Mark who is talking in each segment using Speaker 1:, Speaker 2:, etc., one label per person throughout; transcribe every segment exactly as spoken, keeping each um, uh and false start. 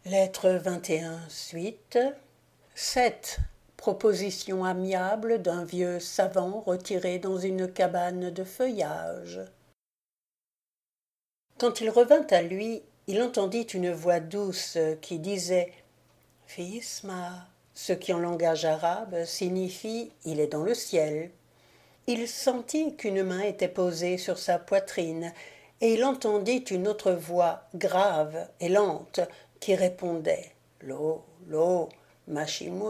Speaker 1: Lettre vingt et un, suite. sept. Proposition amiable d'un vieux savant retiré dans une cabane de feuillage. Quand il revint à lui, il entendit une voix douce qui disait « Fils ma », ce qui en langage arabe signifie « il est dans le ciel ». Il sentit qu'une main était posée sur sa poitrine, et il entendit une autre voix grave et lente qui répondait « Lo, lo, Machimout »,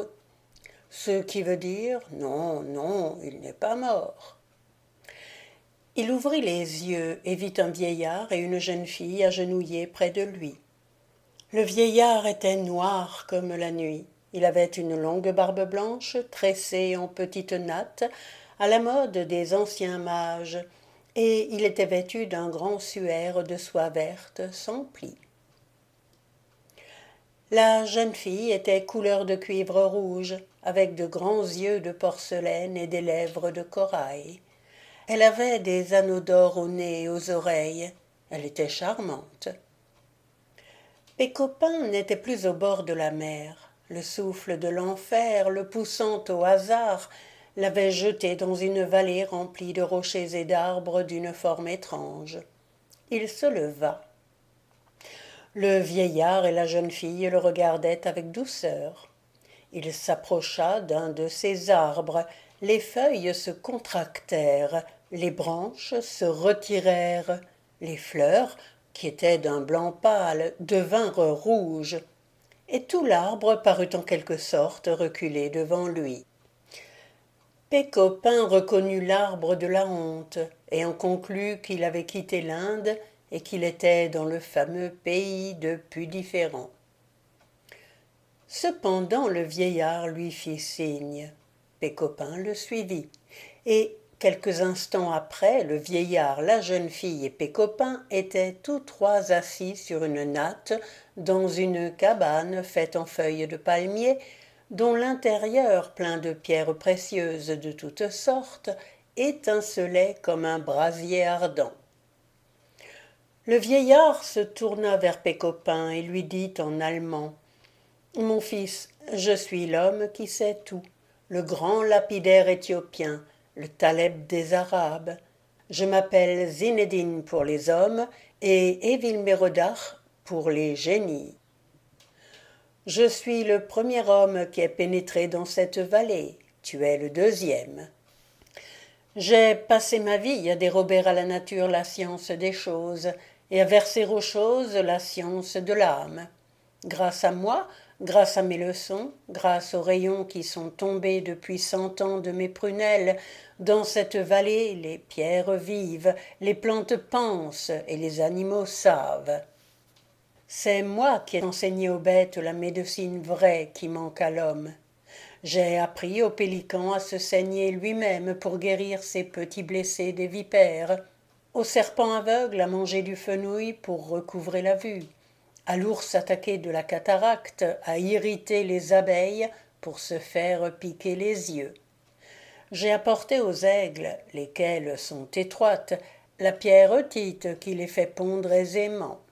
Speaker 1: ce qui veut dire « Non, non, il n'est pas mort ». Il ouvrit les yeux et vit un vieillard et une jeune fille agenouillés près de lui. Le vieillard était noir comme la nuit. Il avait une longue barbe blanche, tressée en petites nattes, à la mode des anciens mages, et il était vêtu d'un grand suaire de soie verte sans plis. La jeune fille était couleur de cuivre rouge, avec de grands yeux de porcelaine et des lèvres de corail. Elle avait des anneaux d'or au nez et aux oreilles. Elle était charmante. Pécopin n'était plus au bord de la mer. Le souffle de l'enfer, le poussant au hasard, l'avait jeté dans une vallée remplie de rochers et d'arbres d'une forme étrange. Il se leva. Le vieillard et la jeune fille le regardaient avec douceur. Il s'approcha d'un de ces arbres. Les feuilles se contractèrent, les branches se retirèrent, les fleurs, qui étaient d'un blanc pâle, devinrent rouges, et tout l'arbre parut en quelque sorte reculer devant lui. Pécopin reconnut l'arbre de la honte, et en conclut qu'il avait quitté l'Inde et qu'il était dans le fameux pays de Pudiféran. Cependant le vieillard lui fit signe. Pécopin le suivit, et quelques instants après, le vieillard, la jeune fille et Pécopin étaient tous trois assis sur une natte dans une cabane faite en feuilles de palmier, dont l'intérieur, plein de pierres précieuses de toutes sortes, étincelait comme un brasier ardent. Le vieillard se tourna vers Pécopin et lui dit en allemand « Mon fils, je suis l'homme qui sait tout, le grand lapidaire éthiopien, le Taleb des Arabes. Je m'appelle Zinedine pour les hommes et Evil-Merodach pour les génies. Je suis le premier homme qui est pénétré dans cette vallée, tu es le deuxième. J'ai passé ma vie à dérober à la nature la science des choses et à verser aux choses la science de l'âme. Grâce à moi, grâce à mes leçons, grâce aux rayons qui sont tombés depuis cent ans de mes prunelles, dans cette vallée les pierres vivent, les plantes pensent et les animaux savent. C'est moi qui ai enseigné aux bêtes la médecine vraie qui manque à l'homme. J'ai appris au pélican à se saigner lui-même pour guérir ses petits blessés des vipères, au serpent aveugle à manger du fenouil pour recouvrer la vue, à l'ours attaqué de la cataracte à irriter les abeilles pour se faire piquer les yeux. J'ai apporté aux aigles, lesquelles sont étroites, la pierre otite qui les fait pondre aisément.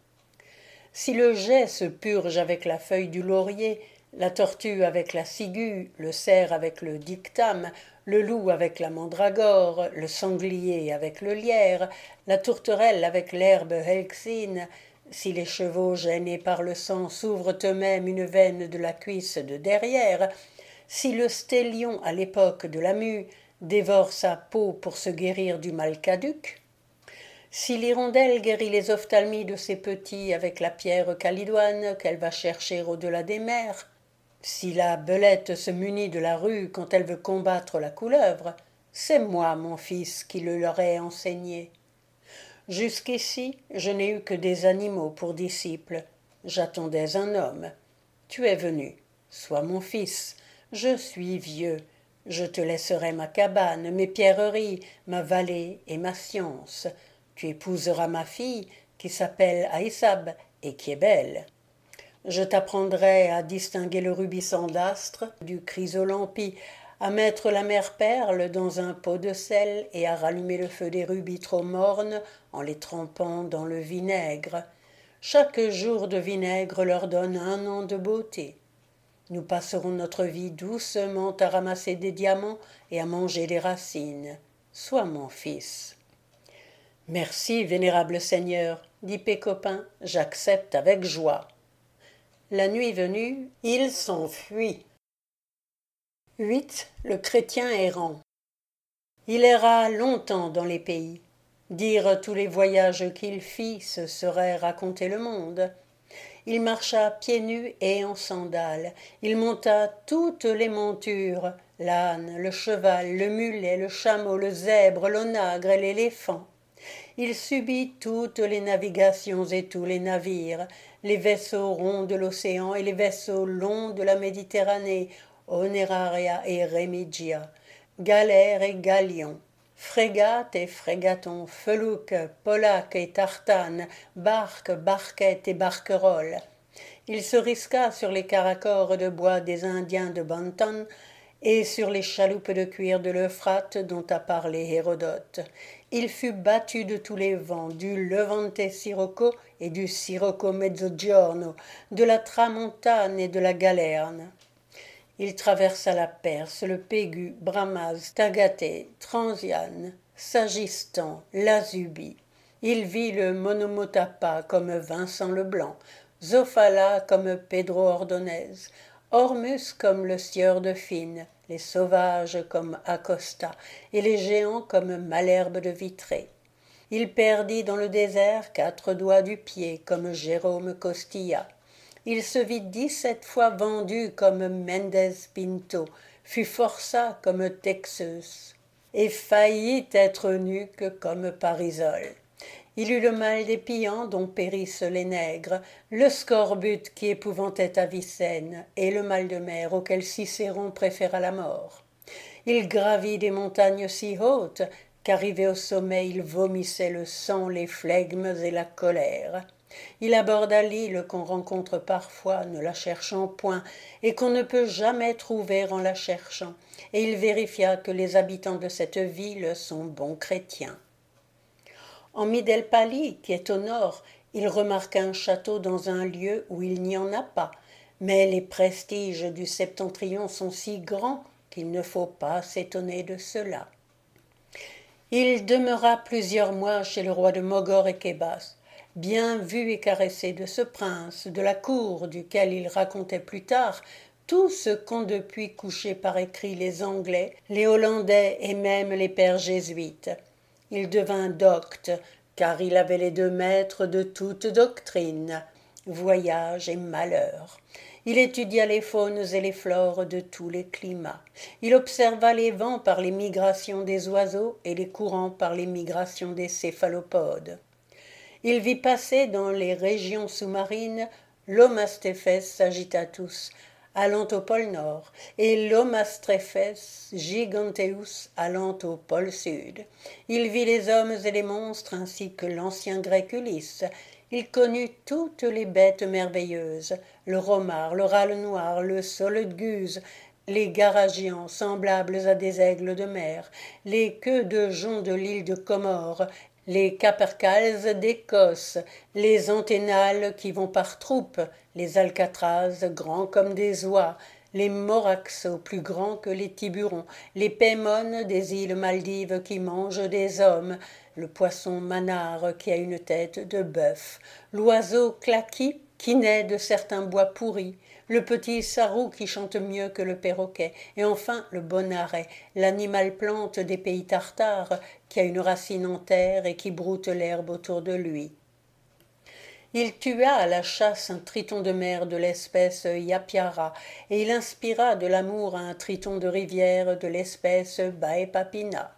Speaker 1: Si le geai se purge avec la feuille du laurier, la tortue avec la ciguë, le cerf avec le dictame, le loup avec la mandragore, le sanglier avec le lierre, la tourterelle avec l'herbe helxine, si les chevaux gênés par le sang s'ouvrent eux-mêmes une veine de la cuisse de derrière, si le stélion à l'époque de la mue dévore sa peau pour se guérir du mal caduc, si l'hirondelle guérit les ophtalmies de ses petits avec la pierre calidoine qu'elle va chercher au-delà des mers, si la belette se munit de la rue quand elle veut combattre la couleuvre, c'est moi, mon fils, qui le leur ai enseigné. Jusqu'ici, je n'ai eu que des animaux pour disciples. J'attendais un homme. Tu es venu. Sois mon fils. Je suis vieux. Je te laisserai ma cabane, mes pierreries, ma vallée et ma science. Tu épouseras ma fille, qui s'appelle Aïssab et qui est belle. Je t'apprendrai à distinguer le rubis sandastre du chrysolampi, à mettre la mère perle dans un pot de sel et à rallumer le feu des rubis trop mornes en les trempant dans le vinaigre. Chaque jour de vinaigre leur donne un an de beauté. Nous passerons notre vie doucement à ramasser des diamants et à manger des racines. Sois mon fils. Merci, vénérable Seigneur, dit Pécopin, j'accepte avec joie. La nuit venue, il s'enfuit. huit. Le chrétien errant. Il erra longtemps dans les pays. Dire tous les voyages qu'il fit, ce serait raconter le monde. Il marcha pieds nus et en sandales. Il monta toutes les montures, l'âne, le cheval, le mulet, le chameau, le zèbre, l'onagre et l'éléphant. Il subit toutes les navigations et tous les navires, les vaisseaux ronds de l'océan et les vaisseaux longs de la Méditerranée, Oneraria et Remigia, galères et galions, frégates et frégatons, felouques, polaques et tartanes, barques, barquettes et barqueroles. Il se risqua sur les caracores de bois des Indiens de Bantan et sur les chaloupes de cuir de l'Euphrate dont a parlé Hérodote. Il fut battu de tous les vents, du Levante Sirocco et du Sirocco Mezzogiorno, de la Tramontane et de la Galerne. Il traversa la Perse, le Pégu, Bramaz, Tagaté, Transiane, Sagistan, l'Azubie. Il vit le Monomotapa comme Vincent Leblanc, Zofala comme Pedro Ordonez, Ormus comme le sieur de Fine, les sauvages comme Acosta et les géants comme Malherbe de Vitré. Il perdit dans le désert quatre doigts du pied comme Jérôme Costilla. Il se vit dix-sept fois vendu comme Méndez Pinto, fut forçat comme Texeus, et faillit être nuque comme Parisol. Il eut le mal des pillants dont périssent les nègres, le scorbut qui épouvantait Avicenne, et le mal de mer auquel Cicéron préféra la mort. Il gravit des montagnes si hautes qu'arrivé au sommet il vomissait le sang, les flegmes et la colère. Il aborda l'île qu'on rencontre parfois, ne la cherchant point, et qu'on ne peut jamais trouver en la cherchant, et il vérifia que les habitants de cette ville sont bons chrétiens. En Midelpali, qui est au nord, il remarqua un château dans un lieu où il n'y en a pas, mais les prestiges du septentrion sont si grands qu'il ne faut pas s'étonner de cela. Il demeura plusieurs mois chez le roi de Mogor et Kébas, bien vu et caressé de ce prince, de la cour duquel il racontait plus tard tout ce qu'ont depuis couché par écrit les Anglais, les Hollandais et même les pères jésuites. Il devint docte, car il avait les deux maîtres de toute doctrine, voyage et malheur. Il étudia les faunes et les flores de tous les climats. Il observa les vents par les migrations des oiseaux et les courants par les migrations des céphalopodes. Il vit passer dans les régions sous-marines l'Omastéphes sagittatus, allant au pôle Nord, et l'Omastéphes giganteus, allant au pôle Sud. Il vit les hommes et les monstres, ainsi que l'ancien grec Ulysse. Il connut toutes les bêtes merveilleuses, le romard, le râle noir, le solidguse, les garagians semblables à des aigles de mer, les queues de joncs de l'île de Comore, les capercals d'Écosse, les anténales qui vont par troupes, les alcatrazes grands comme des oies, les moraxos plus grands que les tiburons, les paimones des îles Maldives qui mangent des hommes, le poisson manard qui a une tête de bœuf, l'oiseau claqui qui naît de certains bois pourris, le petit sarou qui chante mieux que le perroquet, et enfin le bonaret, l'animal plante des pays tartares qui a une racine en terre et qui broute l'herbe autour de lui. Il tua à la chasse un triton de mer de l'espèce Iapiara, et il inspira de l'amour à un triton de rivière de l'espèce Baepapina.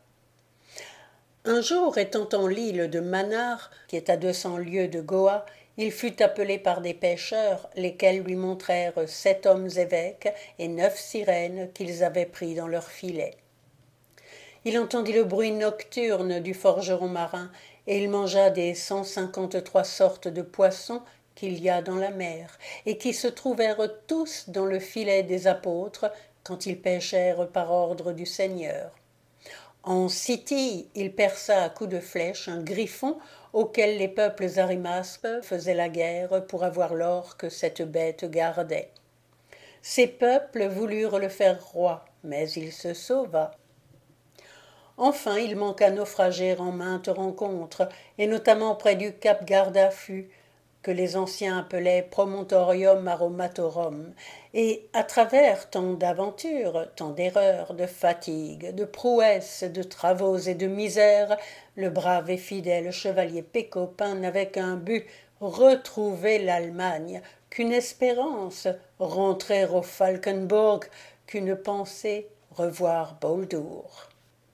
Speaker 1: Un jour, étant en l'île de Manar, qui est à deux cents lieues de Goa, il fut appelé par des pêcheurs, lesquels lui montrèrent sept hommes évêques et neuf sirènes qu'ils avaient pris dans leurs filets. Il entendit le bruit nocturne du forgeron marin, et il mangea des cent cinquante-trois sortes de poissons qu'il y a dans la mer, et qui se trouvèrent tous dans le filet des apôtres quand ils pêchèrent par ordre du Seigneur. En Scythie, il perça à coups de flèche un griffon auquel les peuples arimasques faisaient la guerre pour avoir l'or que cette bête gardait. Ces peuples voulurent le faire roi, mais il se sauva. Enfin, il manqua naufrager en maintes rencontres, et notamment près du cap Gardafu, que les anciens appelaient Promontorium Aromatorum, et à travers tant d'aventures, tant d'erreurs, de fatigues, de prouesses, de travaux et de misères, le brave et fidèle chevalier Pécopin n'avait qu'un but, retrouver l'Allemagne, qu'une espérance, rentrer au Falkenbourg, qu'une pensée, revoir Boldour.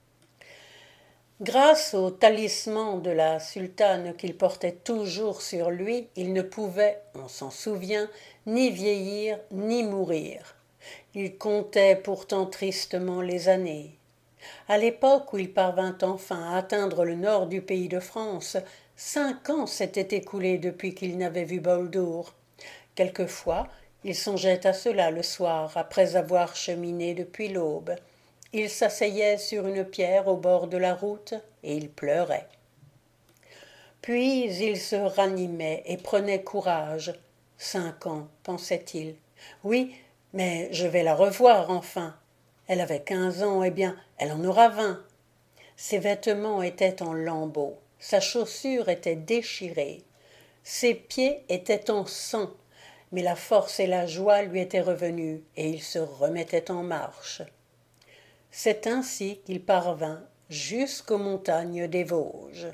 Speaker 1: Grâce au talisman de la sultane qu'il portait toujours sur lui, il ne pouvait, on s'en souvient, ni vieillir ni mourir. Il comptait pourtant tristement les années. À l'époque où il parvint enfin à atteindre le nord du pays de France, cinq ans s'étaient écoulés depuis qu'il n'avait vu Boldour. Quelquefois, il songeait à cela le soir, après avoir cheminé depuis l'aube. Il s'asseyait sur une pierre au bord de la route et il pleurait. Puis il se ranimait et prenait courage. Cinq ans, pensait-il. Oui, mais je vais la revoir enfin. Elle avait quinze ans, eh bien, elle en aura vingt. Ses vêtements étaient en lambeaux, sa chaussure était déchirée, ses pieds étaient en sang, mais la force et la joie lui étaient revenues et il se remettait en marche. C'est ainsi qu'il parvint jusqu'aux montagnes des Vosges.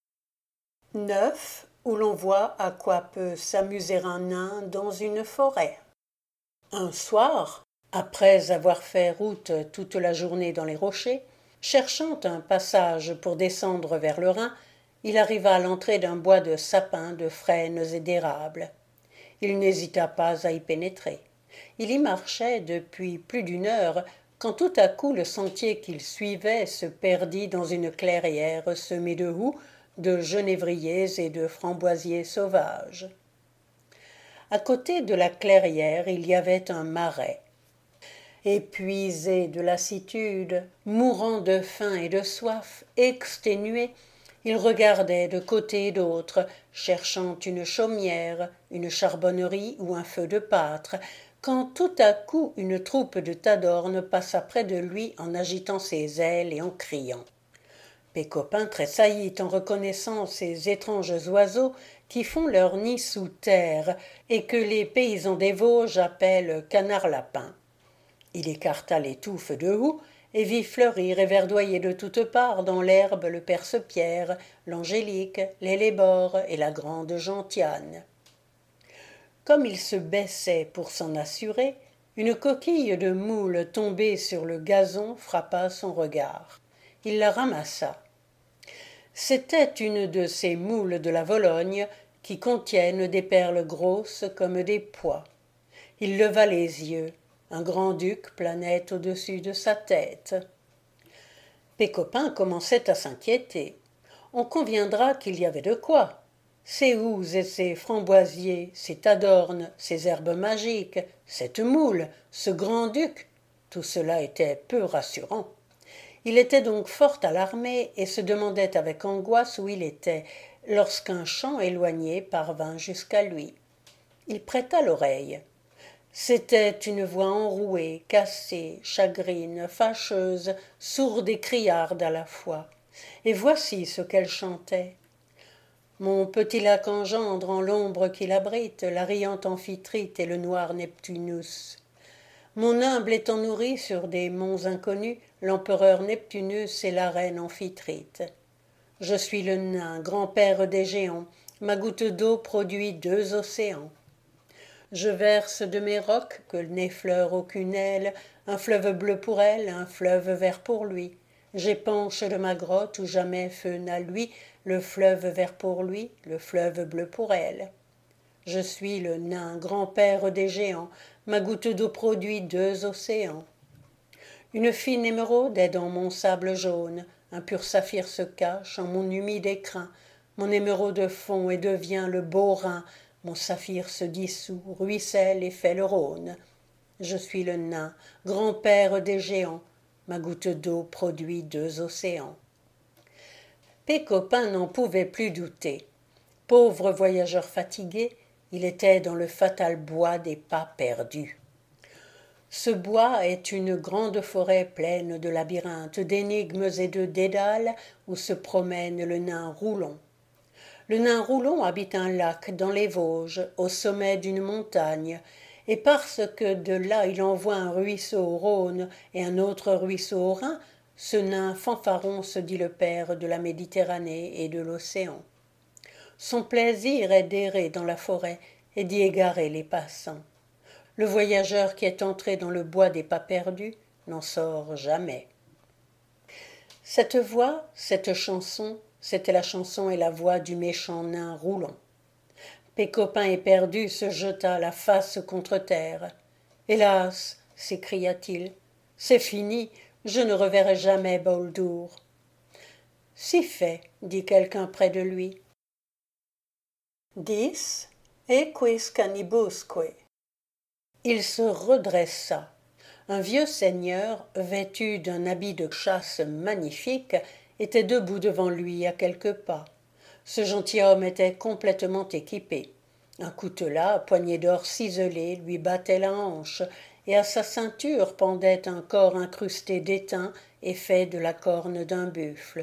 Speaker 1: neuf. Où l'on voit à quoi peut s'amuser un nain dans une forêt. Un soir, après avoir fait route toute la journée dans les rochers, cherchant un passage pour descendre vers le Rhin, il arriva à l'entrée d'un bois de sapins, de frênes et d'érables. Il n'hésita pas à y pénétrer. Il y marchait depuis plus d'une heure, quand tout à coup le sentier qu'il suivait se perdit dans une clairière semée de houx, de genévriers et de framboisiers sauvages. À côté de la clairière, il y avait un marais. Épuisé de lassitude, mourant de faim et de soif, exténué, il regardait de côté et d'autre, cherchant une chaumière, une charbonnerie ou un feu de pâtre, quand tout à coup une troupe de tadornes passa près de lui en agitant ses ailes et en criant. Pécopin tressaillit en reconnaissant ces étranges oiseaux qui font leur nid sous terre et que les paysans des Vosges appellent canards-lapins. Il écarta les touffes de houx et vit fleurir et verdoyer de toutes parts dans l'herbe le perce-pierre, l'angélique, l'hellébore et la grande gentiane. Comme il se baissait pour s'en assurer, une coquille de moule tombée sur le gazon frappa son regard. Il la ramassa. C'était une de ces moules de la Vologne qui contiennent des perles grosses comme des pois. Il leva les yeux. Un grand-duc planait au-dessus de sa tête. Pécopin commençait à s'inquiéter. On conviendra qu'il y avait de quoi. Ces houx et ces framboisiers, ces tadornes, ces herbes magiques, cette moule, ce grand-duc, tout cela était peu rassurant. Il était donc fort alarmé et se demandait avec angoisse où il était, lorsqu'un chant éloigné parvint jusqu'à lui. Il prêta l'oreille. C'était une voix enrouée, cassée, chagrine, fâcheuse, sourde et criarde à la fois. Et voici ce qu'elle chantait. Mon petit lac engendre en l'ombre qu'il abrite la riante Amphitrite et le noir Neptunus. Mon humble étant nourri sur des monts inconnus, l'empereur Neptunus et la reine Amphitrite. Je suis le nain, grand-père des géants, ma goutte d'eau produit deux océans. Je verse de mes rocs, que n'effleure aucune aile, un fleuve bleu pour elle, un fleuve vert pour lui. J'épanche de ma grotte où jamais feu n'a lui, le fleuve vert pour lui, le fleuve bleu pour elle. Je suis le nain, grand-père des géants, ma goutte d'eau produit deux océans. Une fine émeraude est dans mon sable jaune, un pur saphir se cache en mon humide écrin. Mon émeraude fond et devient le beau Rhin, mon saphir se dissout, ruisselle et fait le Rhône. Je suis le nain, grand-père des géants, ma goutte d'eau produit deux océans. Pécopin n'en pouvait plus douter. Pauvre voyageur fatigué, il était dans le fatal bois des pas perdus. Ce bois est une grande forêt pleine de labyrinthes, d'énigmes et de dédales où se promène le nain Roulon. Le nain Roulon habite un lac dans les Vosges, au sommet d'une montagne, et parce que de là il envoie un ruisseau au Rhône et un autre ruisseau au Rhin, ce nain fanfaron se dit le père de la Méditerranée et de l'océan. Son plaisir est d'errer dans la forêt et d'y égarer les passants. Le voyageur qui est entré dans le bois des pas perdus n'en sort jamais. Cette voix, cette chanson, c'était la chanson et la voix du méchant nain Roulon. Pécopin éperdu se jeta la face contre terre. « Hélas !» s'écria-t-il, « c'est fini, je ne reverrai jamais Baldur. »« Si fait, » dit quelqu'un près de lui. « Dis, equis canibusque. » Il se redressa. Un vieux seigneur, vêtu d'un habit de chasse magnifique, était debout devant lui à quelques pas. Ce gentilhomme était complètement équipé. Un coutelas à poignée d'or ciselée lui battait la hanche, et à sa ceinture pendait un corps incrusté d'étain et fait de la corne d'un buffle.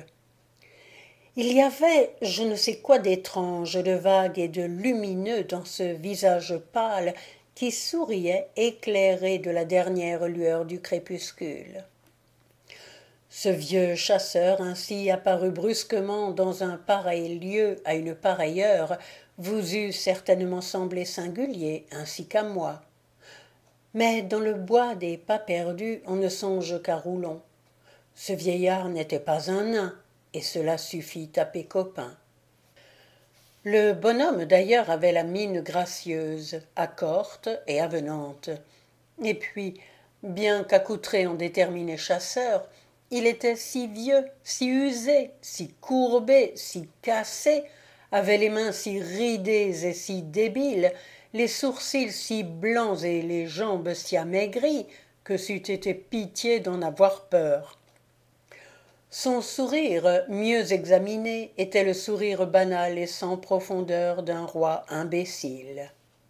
Speaker 1: Il y avait je ne sais quoi d'étrange, de vague et de lumineux dans ce visage pâle qui souriait éclairé de la dernière lueur du crépuscule. Ce vieux chasseur ainsi apparu brusquement dans un pareil lieu à une pareille heure vous eût certainement semblé singulier, ainsi qu'à moi. Mais dans le bois des pas perdus, on ne songe qu'à Roulon. Ce vieillard n'était pas un nain, et cela suffit à Pécopin. Le bonhomme d'ailleurs avait la mine gracieuse, accorte et avenante. Et puis, bien qu'accoutré en déterminé chasseur, il était si vieux, si usé, si courbé, si cassé, avait les mains si ridées et si débiles, les sourcils si blancs et les jambes si amaigries, que c'eût été pitié d'en avoir peur. Son sourire, mieux examiné, était le sourire banal et sans profondeur d'un roi imbécile.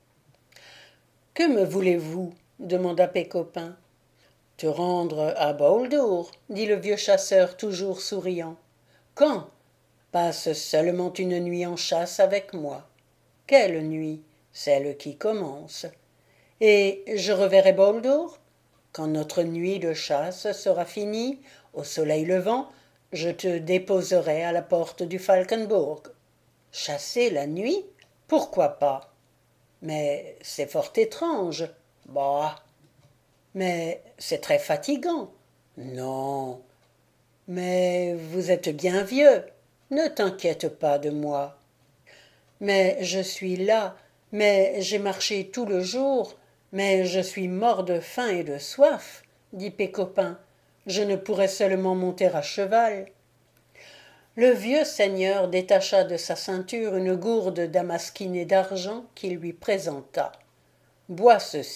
Speaker 1: « Que me voulez-vous » demanda Pécopin. « Te rendre à Baldur, » dit le vieux chasseur toujours souriant. « Quand ? Passe seulement une nuit en chasse avec moi. »« Quelle nuit ? Celle qui commence. »« Et je reverrai Baldur ? Quand notre nuit de chasse sera finie, au soleil levant, je te déposerai à la porte du Falkenburg. »« Chasser la nuit ? Pourquoi pas ? Mais c'est fort étrange. »« Bah !»« Mais c'est très fatigant. »« Non. »« Mais vous êtes bien vieux. Ne t'inquiète pas de moi. »« Mais je suis là, mais j'ai marché tout le jour, mais je suis mort de faim et de soif, dit Pécopin. Je ne pourrais seulement monter à cheval. » Le vieux seigneur détacha de sa ceinture une gourde damasquinée d'argent qu'il lui présenta. « Bois ceci. »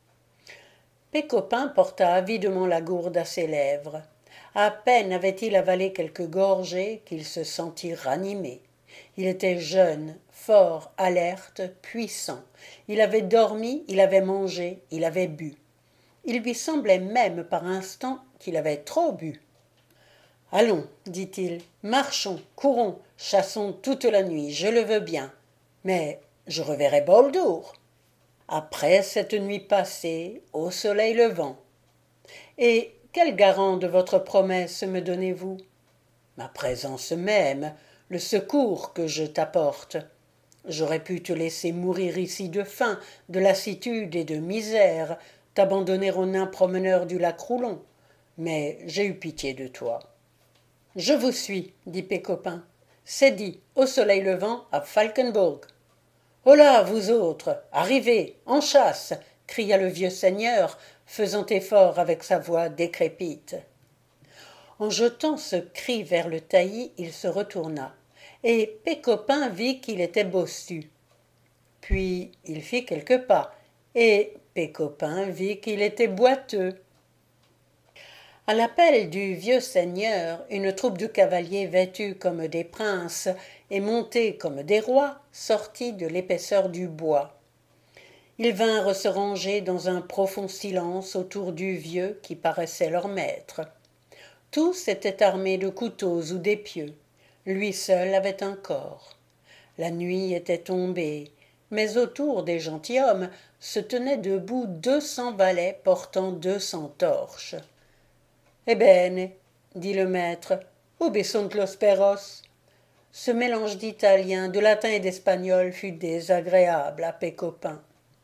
Speaker 1: Pécopin porta avidement la gourde à ses lèvres. À peine avait-il avalé quelques gorgées qu'il se sentit ranimé. Il était jeune, fort, alerte, puissant. Il avait dormi, il avait mangé, il avait bu. Il lui semblait même par instants qu'il avait trop bu. « Allons, dit-il, marchons, courons, chassons toute la nuit, je le veux bien. Mais je reverrai Baldur. Après cette nuit passée, au soleil levant. Et quel garant de votre promesse me donnez-vous ? Ma présence même, le secours que je t'apporte. J'aurais pu te laisser mourir ici de faim, de lassitude et de misère, t'abandonner aux nains promeneurs du lac Roulon, mais j'ai eu pitié de toi. »« Je vous suis, dit Pécopin. C'est dit, au soleil levant, à Falkenburg. »« Holà, vous autres, arrivez, en chasse !» cria le vieux seigneur, faisant effort avec sa voix décrépite. En jetant ce cri vers le taillis, il se retourna, et Pécopin vit qu'il était bossu. Puis il fit quelques pas, et Pécopin vit qu'il était boiteux. À l'appel du vieux seigneur, une troupe de cavaliers vêtus comme des princes et montés comme des rois sortit de l'épaisseur du bois. Ils vinrent se ranger dans un profond silence autour du vieux qui paraissait leur maître. Tous étaient armés de couteaux ou d'épieux. Lui seul avait un corps. La nuit était tombée, mais autour des gentilshommes se tenaient debout deux cents valets portant deux cents torches. « Ebbene, dit le maître, ubi sunt los perros ?» Ce mélange d'italien, de latin et d'espagnol fut désagréable à Pécopin.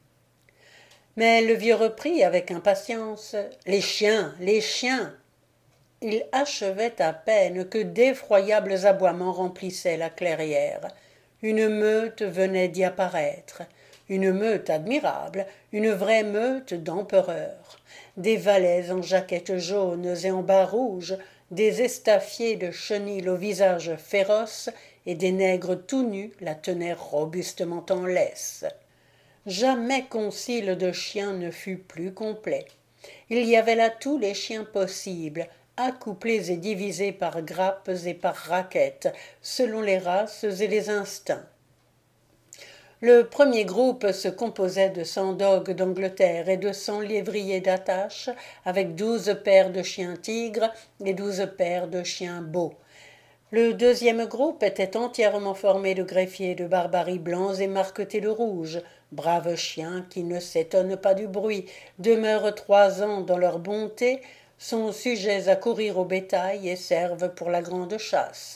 Speaker 1: Mais le vieux reprit avec impatience. « Les chiens, les chiens !» Il achevait à peine que d'effroyables aboiements remplissaient la clairière. Une meute venait d'y apparaître. Une meute admirable, une vraie meute d'empereurs. Des valets en jaquettes jaunes et en bas rouges, des estaffiers de chenilles au visage féroce et des nègres tout nus la tenaient robustement en laisse. Jamais concile de chiens ne fut plus complet. Il y avait là tous les chiens possibles, accouplés et divisés par grappes et par raquettes, selon les races et les instincts. Le premier groupe se composait de cent dogues d'Angleterre et de cent lévriers d'attache, avec douze paires de chiens tigres et douze paires de chiens beaux. Le deuxième groupe était entièrement formé de greffiers de barbarie blancs et marquetés de rouge, braves chiens qui ne s'étonnent pas du bruit, demeurent trois ans dans leur bonté, sont sujets à courir au bétail et servent pour la grande chasse.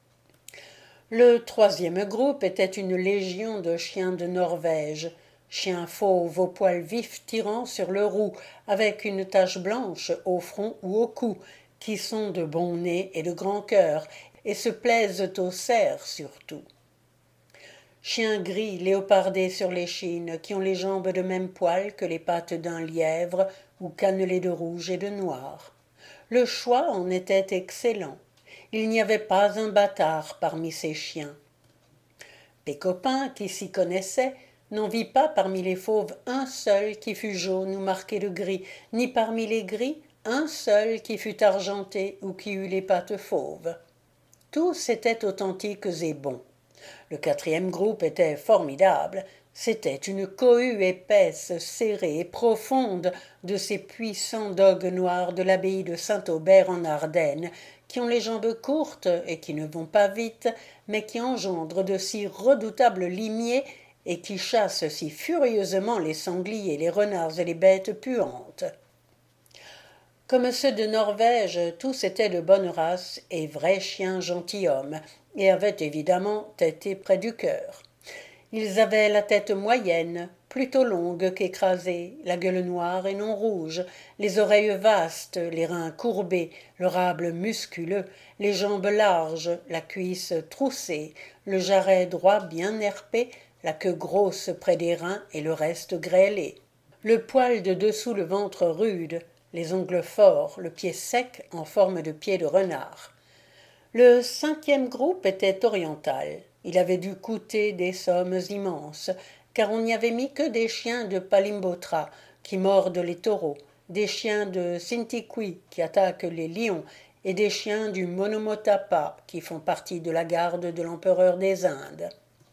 Speaker 1: Le troisième groupe était une légion de chiens de Norvège, chiens fauves aux poils vifs tirant sur le roux, avec une tache blanche au front ou au cou, qui sont de bon nez et de grand cœur, et se plaisent au cerf surtout. Chiens gris léopardés sur l'échine, qui ont les jambes de même poil que les pattes d'un lièvre, ou cannelés de rouge et de noir. Le choix en était excellent. Il n'y avait pas un bâtard parmi ces chiens. Pécopin, qui s'y connaissait, n'en vit pas parmi les fauves un seul qui fût jaune ou marqué de gris, ni parmi les gris un seul qui fût argenté ou qui eût les pattes fauves. Tous étaient authentiques et bons. Le quatrième groupe était formidable. C'était une cohue épaisse, serrée et profonde de ces puissants dogues noirs de l'abbaye de Saint-Aubert en Ardennes, qui ont les jambes courtes et qui ne vont pas vite, mais qui engendrent de si redoutables limiers et qui chassent si furieusement les sangliers, les renards et les bêtes puantes. Comme ceux de Norvège, tous étaient de bonne race et vrais chiens gentilshommes, et avaient évidemment été près du cœur. Ils avaient la tête moyenne, plutôt longue qu'écrasée, la gueule noire et non rouge, les oreilles vastes, les reins courbés, le rable musculeux, les jambes larges, la cuisse troussée, le jarret droit bien nerpé, la queue grosse près des reins et le reste grêlé. Le poil de dessous le ventre rude, les ongles forts, le pied sec en forme de pied de renard. Le cinquième groupe était oriental. Il avait dû coûter des sommes immenses, car on n'y avait mis que des chiens de Palimbotra qui mordent les taureaux, des chiens de Sintiqui qui attaquent les lions, et des chiens du Monomotapa qui font partie de la garde de l'empereur des Indes.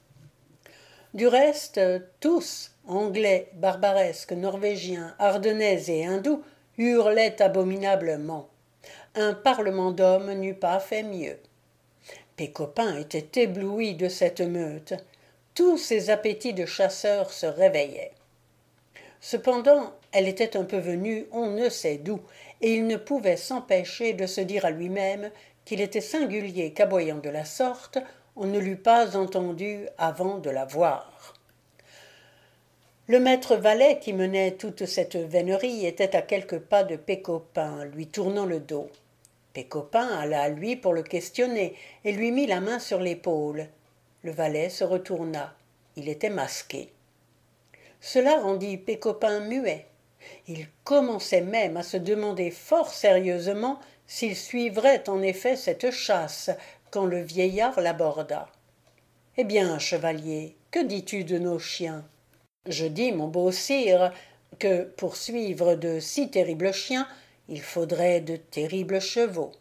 Speaker 1: Du reste, tous, anglais, barbaresques, norvégiens, ardennais et hindous, hurlaient abominablement. Un parlement d'hommes n'eût pas fait mieux. Pécopin était ébloui de cette meute. Tous ses appétits de chasseur se réveillaient. Cependant, elle était un peu venue on ne sait d'où, et il ne pouvait s'empêcher de se dire à lui-même qu'il était singulier qu'aboyant de la sorte, on ne l'eût pas entendu avant de la voir. Le maître valet qui menait toute cette vénerie était à quelques pas de Pécopin, lui tournant le dos. Pécopin alla à lui pour le questionner et lui mit la main sur l'épaule. Le valet se retourna. Il était masqué. Cela rendit Pécopin muet. Il commençait même à se demander fort sérieusement s'il suivrait en effet cette chasse quand le vieillard l'aborda. « Eh bien, chevalier, que dis-tu de nos chiens ?»« Je dis, mon beau sire, que pour suivre de si terribles chiens, Il faudrait de terribles chevaux.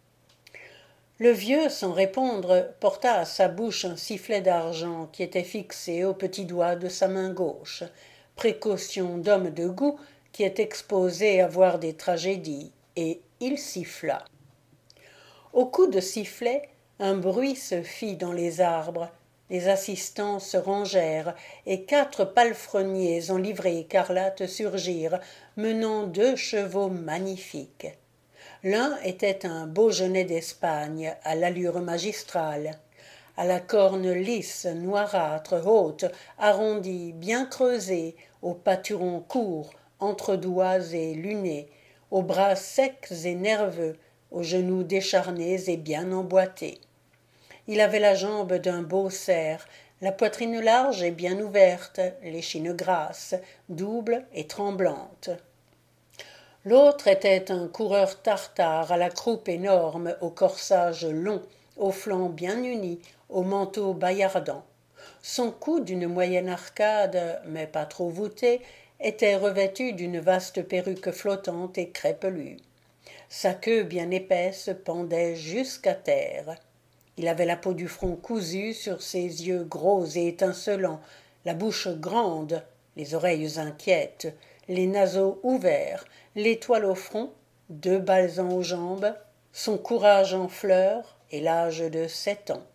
Speaker 1: Le vieux, sans répondre, porta à sa bouche un sifflet d'argent qui était fixé au petit doigt de sa main gauche, précaution d'homme de goût qui est exposé à voir des tragédies, et il siffla. Au coup de sifflet, un bruit se fit dans les arbres, les assistants se rangèrent, et quatre palefreniers en livrée écarlate surgirent, menant deux chevaux magnifiques. L'un était un beau genet d'Espagne, à l'allure magistrale, à la corne lisse, noirâtre, haute, arrondie, bien creusée, aux pâturons courts, entre doigts et lunés, aux bras secs et nerveux, aux genoux décharnés et bien emboîtés. Il avait la jambe d'un beau cerf, la poitrine large et bien ouverte, l'échine grasse, double et tremblante. L'autre était un coureur tartare à la croupe énorme, au corsage long, aux flancs bien unis, au manteau baillardant. Son cou d'une moyenne arcade, mais pas trop voûté, était revêtu d'une vaste perruque flottante et crépelue. Sa queue bien épaisse pendait jusqu'à terre. Il avait la peau du front cousue sur ses yeux gros et étincelants, la bouche grande, les oreilles inquiètes, les naseaux ouverts, l'étoile au front, deux balzans aux jambes, son courage en fleurs et l'âge de sept ans.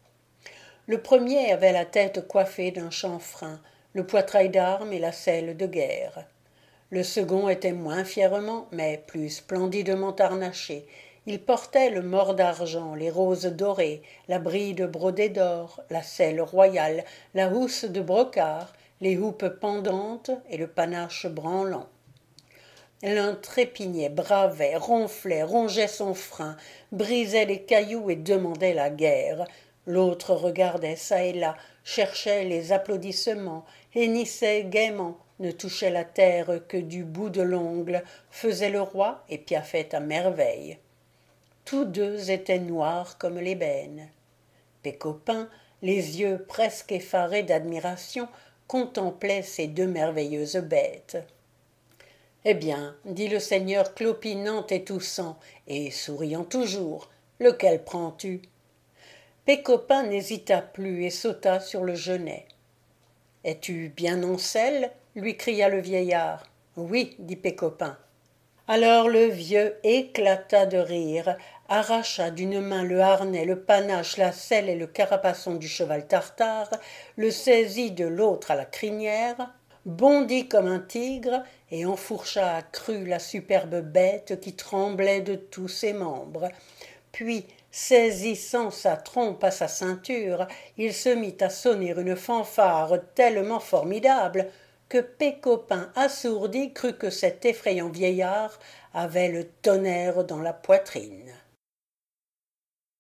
Speaker 1: Le premier avait la tête coiffée d'un chanfrein, le poitrail d'armes et la selle de guerre. Le second était moins fièrement, mais plus splendidement harnaché. Il portait le mors d'argent, les roses dorées, la bride brodée d'or, la selle royale, la housse de brocart, les houppes pendantes et le panache branlant. L'un trépignait, bravait, ronflait, rongeait son frein, brisait les cailloux et demandait la guerre. L'autre regardait çà et là, cherchait les applaudissements, hennissait gaiement, ne touchait la terre que du bout de l'ongle, faisait le roi et piaffait à merveille. Tous deux étaient noirs comme l'ébène. Pécopin, les yeux presque effarés d'admiration, contemplait ces deux merveilleuses bêtes. « Eh bien, dit le seigneur clopinant et toussant, et souriant toujours, lequel prends-tu » Pécopin n'hésita plus et sauta sur le genet. « Es-tu bien en selle » lui cria le vieillard. « Oui, dit Pécopin. » Alors le vieux éclata de rire, arracha d'une main le harnais, le panache, la selle et le carapaçon du cheval tartare, le saisit de l'autre à la crinière, bondit comme un tigre et enfourcha à cru la superbe bête qui tremblait de tous ses membres. Puis, saisissant sa trompe à sa ceinture, il se mit à sonner une fanfare tellement formidable que Pécopin assourdi crut que cet effrayant vieillard avait le tonnerre dans la poitrine.